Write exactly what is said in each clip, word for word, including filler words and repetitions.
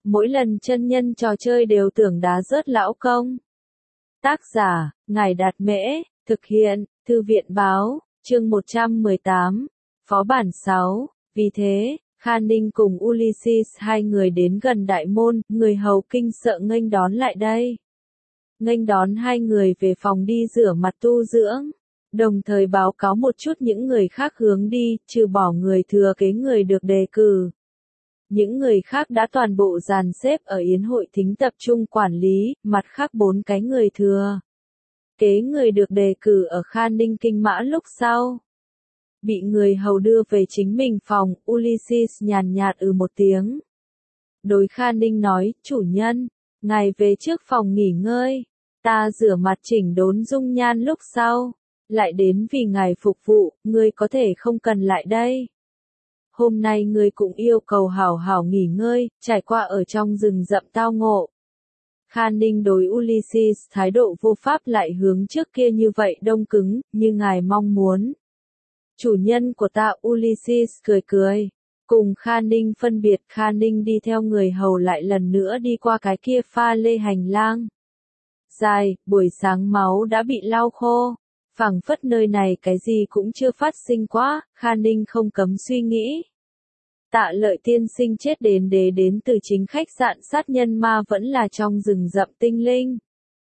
mỗi lần chân nhân trò chơi đều tưởng đá rớt lão công. Tác giả, Ngài Đạt Mễ, thực hiện, Thư viện Báo, chương một trăm mười tám, Phó bản sáu, vì thế, Kha Ninh cùng Ulysses hai người đến gần đại môn, người hầu kinh sợ nghênh đón lại đây. Nghênh đón hai người về phòng đi rửa mặt tu dưỡng, đồng thời báo cáo một chút những người khác hướng đi, trừ bỏ người thừa kế người được đề cử. Những người khác đã toàn bộ dàn xếp ở yến hội thính tập trung quản lý, mặt khác bốn cái người thừa kế người được đề cử ở Kha Ninh kinh mã lúc sau. Bị người hầu đưa về chính mình phòng, Ulysses nhàn nhạt ừ một tiếng. Đối Kha Ninh nói, chủ nhân, ngài về trước phòng nghỉ ngơi, ta rửa mặt chỉnh đốn dung nhan lúc sau, lại đến vì ngài phục vụ, ngươi có thể không cần lại đây. Hôm nay ngươi cũng yêu cầu hảo hảo nghỉ ngơi, trải qua ở trong rừng rậm tao ngộ. Kha Ninh đối Ulysses thái độ vô pháp lại hướng trước kia như vậy đông cứng, như ngài mong muốn. Chủ nhân của ta Ulysses cười cười. Cùng Kha Ninh phân biệt, Kha Ninh đi theo người hầu lại lần nữa đi qua cái kia pha lê hành lang. Dài, buổi sáng máu đã bị lau khô. Phảng phất nơi này cái gì cũng chưa phát sinh quá, Kha Ninh không cấm suy nghĩ. Tạ Lợi tiên sinh chết đến đế đến từ chính khách sạn sát nhân ma vẫn là trong rừng rậm tinh linh.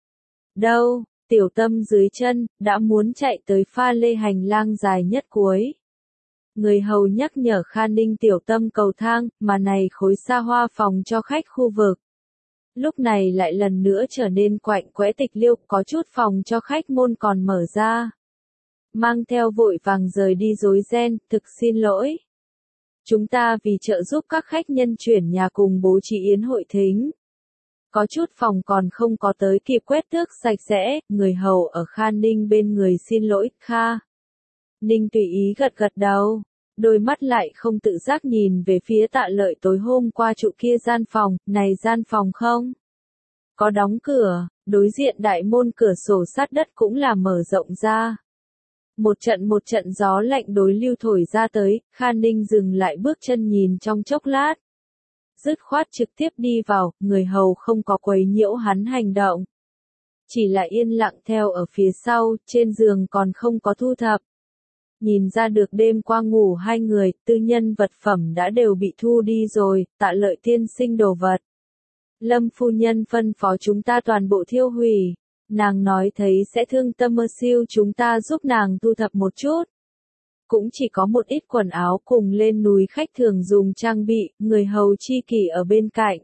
Đâu, tiểu tâm dưới chân, đã muốn chạy tới pha lê hành lang dài nhất cuối. Người hầu nhắc nhở Kha Ninh tiểu tâm cầu thang, mà này khối xa hoa phòng cho khách khu vực. Lúc này lại lần nữa trở nên quạnh quẽ tịch liêu, có chút phòng cho khách môn còn mở ra. Mang theo vội vàng rời đi rối ren, thực xin lỗi. Chúng ta vì trợ giúp các khách nhân chuyển nhà cùng bố trí yến hội thính. Có chút phòng còn không có tới kịp quét tước sạch sẽ, người hầu ở Kha Ninh bên người xin lỗi, Kha. Ninh tùy ý gật gật đầu, đôi mắt lại không tự giác nhìn về phía Tạ Lợi tối hôm qua trụ kia gian phòng, này gian phòng không? Có đóng cửa, đối diện đại môn cửa sổ sát đất cũng là mở rộng ra. Một trận một trận gió lạnh đối lưu thổi ra tới, Kha Ninh dừng lại bước chân nhìn trong chốc lát. Dứt khoát trực tiếp đi vào, người hầu không có quấy nhiễu hắn hành động. Chỉ là yên lặng theo ở phía sau, trên giường còn không có thu thập. Nhìn ra được đêm qua ngủ hai người, tư nhân vật phẩm đã đều bị thu đi rồi, Tạ Lợi tiên sinh đồ vật. Lâm phu nhân phân phó chúng ta toàn bộ thiêu hủy. Nàng nói thấy sẽ thương tâm mơ siêu chúng ta giúp nàng thu thập một chút. Cũng chỉ có một ít quần áo cùng lên núi khách thường dùng trang bị, người hầu chi kỷ ở bên cạnh.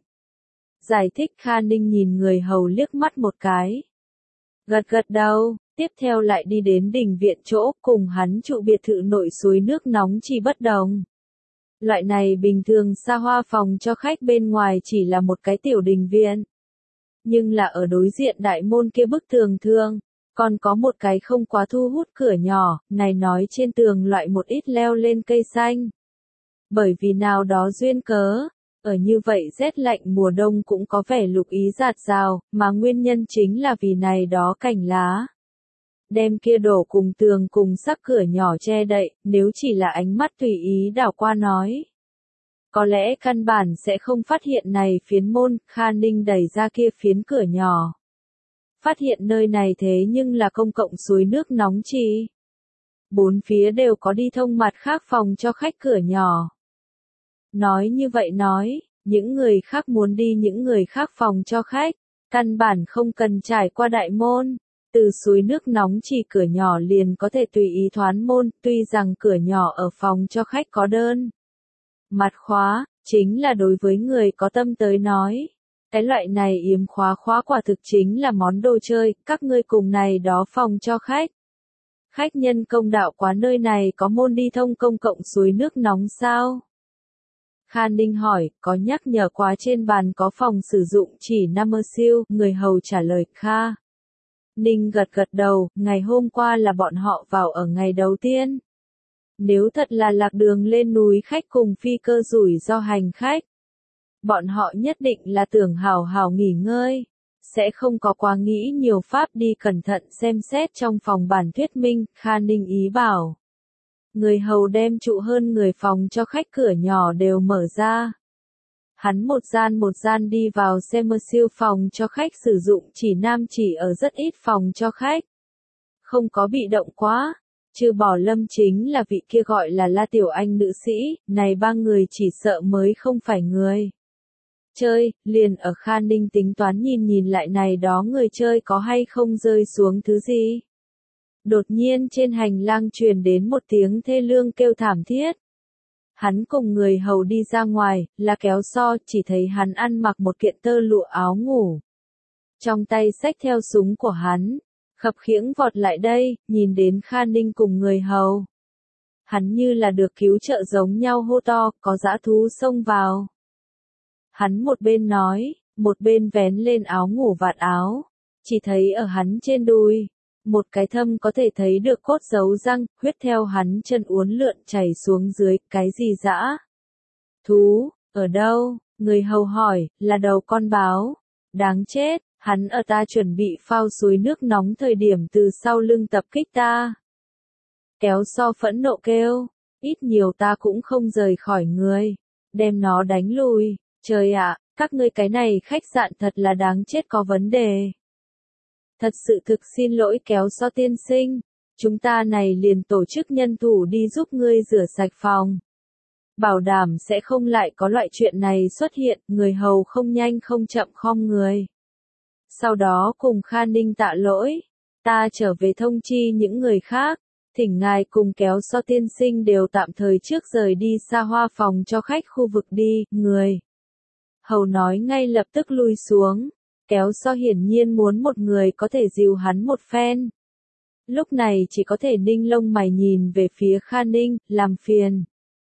Giải thích Kha Ninh nhìn người hầu liếc mắt một cái. Gật gật đầu, tiếp theo lại đi đến đình viện chỗ cùng hắn trụ biệt thự nội suối nước nóng chỉ bất đồng. Loại này bình thường xa hoa phòng cho khách bên ngoài chỉ là một cái tiểu đình viện. Nhưng là ở đối diện đại môn kia bức tường thương, còn có một cái không quá thu hút cửa nhỏ, này nói trên tường loại một ít leo lên cây xanh. Bởi vì nào đó duyên cớ, ở như vậy rét lạnh mùa đông cũng có vẻ lục ý rạt rào, mà nguyên nhân chính là vì này đó cành lá. Đem kia đổ cùng tường cùng sắc cửa nhỏ che đậy, nếu chỉ là ánh mắt tùy ý đảo qua nói. Có lẽ căn bản sẽ không phát hiện này phiến môn, Kha Ninh đẩy ra kia phiến cửa nhỏ. Phát hiện nơi này thế nhưng là công cộng suối nước nóng chi. Bốn phía đều có đi thông mặt khác phòng cho khách cửa nhỏ. Nói như vậy nói, những người khác muốn đi những người khác phòng cho khách, căn bản không cần trải qua đại môn. Từ suối nước nóng chỉ cửa nhỏ liền có thể tùy ý thoán môn, tuy rằng cửa nhỏ ở phòng cho khách có đơn. Mặt khóa, chính là đối với người có tâm tới nói. Cái loại này yếm khóa khóa quả thực chính là món đồ chơi, các ngươi cùng này đó phòng cho khách. Khách nhân công đạo quá nơi này có môn đi thông công cộng suối nước nóng sao? Kha Ninh hỏi, có nhắc nhở quá trên bàn có phòng sử dụng chỉ năm mơ siêu, người hầu trả lời, Kha. Ninh gật gật đầu, ngày hôm qua là bọn họ vào ở ngày đầu tiên. Nếu thật là lạc đường lên núi khách cùng phi cơ rủi do hành khách. Bọn họ nhất định là tưởng hào hào nghỉ ngơi. Sẽ không có quá nghĩ nhiều pháp đi cẩn thận xem xét trong phòng bản thuyết minh, Kha Ninh ý bảo. Người hầu đem trụ hơn người phòng cho khách cửa nhỏ đều mở ra. Hắn một gian một gian đi vào xem siêu phòng cho khách sử dụng chỉ nam chỉ ở rất ít phòng cho khách. Không có bị động quá, trừ bỏ Lâm chính là vị kia gọi là La Tiểu Anh nữ sĩ, này ba người chỉ sợ mới không phải người chơi, liền ở Kha Ninh tính toán nhìn nhìn lại này đó người chơi có hay không rơi xuống thứ gì. Đột nhiên trên hành lang truyền đến một tiếng thê lương kêu thảm thiết. Hắn cùng người hầu đi ra ngoài, là Kéo So, chỉ thấy hắn ăn mặc một kiện tơ lụa áo ngủ. Trong tay xách theo súng của hắn, khập khiễng vọt lại đây, nhìn đến Kha Ninh cùng người hầu. Hắn như là được cứu trợ giống nhau hô to, có dã thú xông vào. Hắn một bên nói, một bên vén lên áo ngủ vạt áo, chỉ thấy ở hắn trên đùi, một cái thâm có thể thấy được cốt dấu răng, huyết theo hắn chân uốn lượn chảy xuống dưới, cái gì dã thú, ở đâu? Người hầu hỏi, là đầu con báo. Đáng chết, hắn ở ta chuẩn bị phao suối nước nóng thời điểm từ sau lưng tập kích ta. Kéo So phẫn nộ kêu, ít nhiều ta cũng không rời khỏi người, đem nó đánh lùi. Trời ạ, các ngươi cái này khách sạn thật là đáng chết có vấn đề. Thật sự thực xin lỗi Kéo So tiên sinh, chúng ta này liền tổ chức nhân thủ đi giúp ngươi rửa sạch phòng. Bảo đảm sẽ không lại có loại chuyện này xuất hiện, người hầu không nhanh không chậm khom người. Sau đó cùng Kha Ninh tạ lỗi, ta trở về thông chi những người khác, thỉnh ngài cùng Kéo So tiên sinh đều tạm thời trước rời đi xa hoa phòng cho khách khu vực đi, người. Hầu nói ngay lập tức lui xuống, Kéo So hiển nhiên muốn một người có thể dìu hắn một phen. Lúc này chỉ có thể ninh lông mày nhìn về phía Kha Ninh, làm phiền.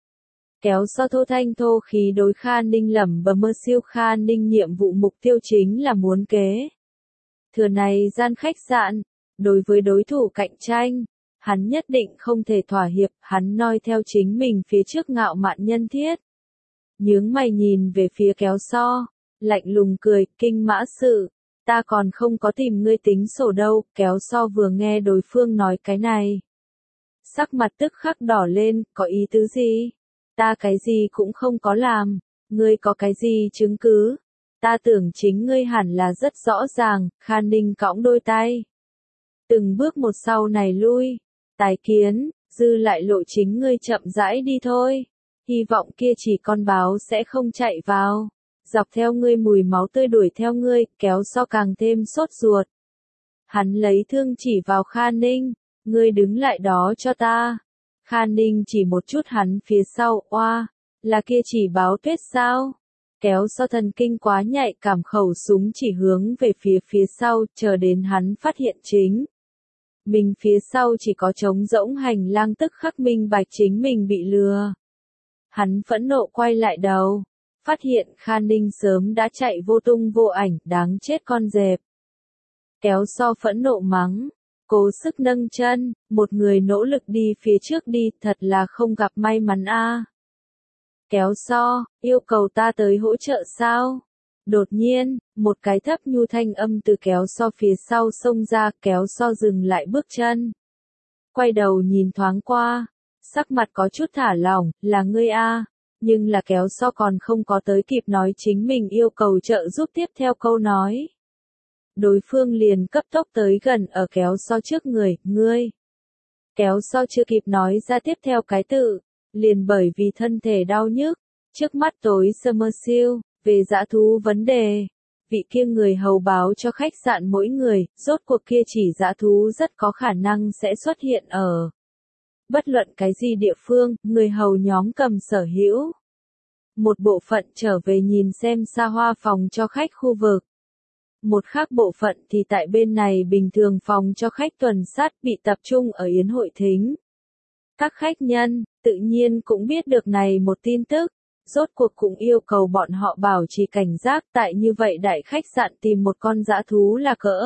Kéo So thô thanh thô khí đối Kha Ninh lẩm bẩm mơ siêu Kha Ninh nhiệm vụ mục tiêu chính là muốn kế thừa này gian khách sạn, đối với đối thủ cạnh tranh, hắn nhất định không thể thỏa hiệp, hắn noi theo chính mình phía trước ngạo mạn nhân thiết. Nhướng mày nhìn về phía Kéo So, lạnh lùng cười, kinh mã sự, ta còn không có tìm ngươi tính sổ đâu. Kéo So vừa nghe đối phương nói cái này, sắc mặt tức khắc đỏ lên, có ý tứ gì? Ta cái gì cũng không có làm, ngươi có cái gì chứng cứ? Ta tưởng chính ngươi hẳn là rất rõ ràng. Kha Ninh cõng đôi tay, từng bước một sau này lui, tài kiến, dư lại lộ chính ngươi chậm rãi đi thôi. Hy vọng kia chỉ con báo sẽ không chạy vào, dọc theo ngươi mùi máu tươi đuổi theo ngươi. Kéo So càng thêm sốt ruột. Hắn lấy thương chỉ vào Kha Ninh, ngươi đứng lại đó cho ta. Kha Ninh chỉ một chút hắn phía sau, oa, là kia chỉ báo tuyết sao? Kéo So thần kinh quá nhạy cảm, khẩu súng chỉ hướng về phía phía sau, chờ đến hắn phát hiện chính mình phía sau chỉ có trống rỗng hành lang, tức khắc minh bạch chính mình bị lừa. Hắn phẫn nộ quay lại đầu, phát hiện Kha Ninh sớm đã chạy vô tung vô ảnh, đáng chết con dẹp. Kéo So phẫn nộ mắng, cố sức nâng chân, một người nỗ lực đi phía trước đi, thật là không gặp may mắn a. À. Kéo So, yêu cầu ta tới hỗ trợ sao? Đột nhiên, một cái thấp nhu thanh âm từ Kéo So phía sau xông ra. Kéo So dừng lại bước chân, quay đầu nhìn thoáng qua, sắc mặt có chút thả lỏng, là ngươi a. À. Nhưng là Kéo So còn không có tới kịp nói chính mình yêu cầu trợ giúp tiếp theo câu nói, đối phương liền cấp tốc tới gần ở Kéo So trước người, ngươi. Kéo So chưa kịp nói ra tiếp theo cái tự, liền bởi vì thân thể đau nhức, trước mắt tối Summerfield, về dã thú vấn đề. Vị kia người hầu báo cho khách sạn mỗi người, rốt cuộc kia chỉ dã thú rất có khả năng sẽ xuất hiện ở bất luận cái gì địa phương. Người hầu nhóm cầm sở hữu một bộ phận trở về nhìn xem xa hoa phòng cho khách khu vực. Một khác bộ phận thì tại bên này bình thường phòng cho khách tuần sát, bị tập trung ở yến hội thính. Các khách nhân, tự nhiên cũng biết được này một tin tức, rốt cuộc cũng yêu cầu bọn họ bảo trì cảnh giác. Tại như vậy đại khách sạn tìm một con dã thú là cỡ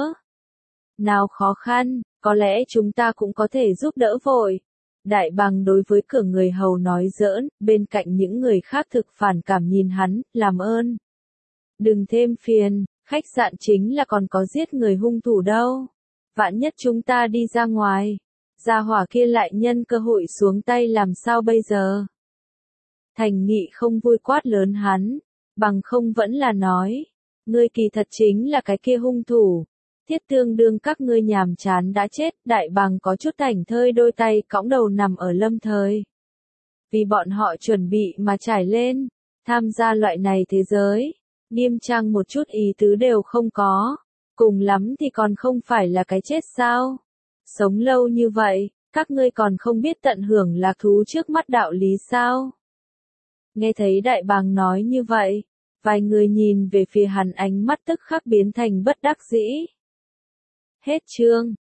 nào khó khăn, có lẽ chúng ta cũng có thể giúp đỡ vội. Đại bằng đối với cửa người hầu nói giỡn, bên cạnh những người khác thực phản cảm nhìn hắn, làm ơn. Đừng thêm phiền, khách sạn chính là còn có giết người hung thủ đâu. Vạn nhất chúng ta đi ra ngoài, gia hỏa kia lại nhân cơ hội xuống tay làm sao bây giờ? Thành Nghị không vui quát lớn hắn, Bằng không vẫn là nói, ngươi kỳ thật chính là cái kia hung thủ. Thiết tương đương các ngươi nhàm chán đã chết, đại bằng có chút thảnh thơi đôi tay cõng đầu nằm ở lâm thời. Vì bọn họ chuẩn bị mà trải lên, tham gia loại này thế giới, nghiêm trang một chút ý tứ đều không có, cùng lắm thì còn không phải là cái chết sao. Sống lâu như vậy, các ngươi còn không biết tận hưởng lạc thú trước mắt đạo lý sao. Nghe thấy đại bàng nói như vậy, vài người nhìn về phía hắn ánh mắt tức khắc biến thành bất đắc dĩ. Hết chương.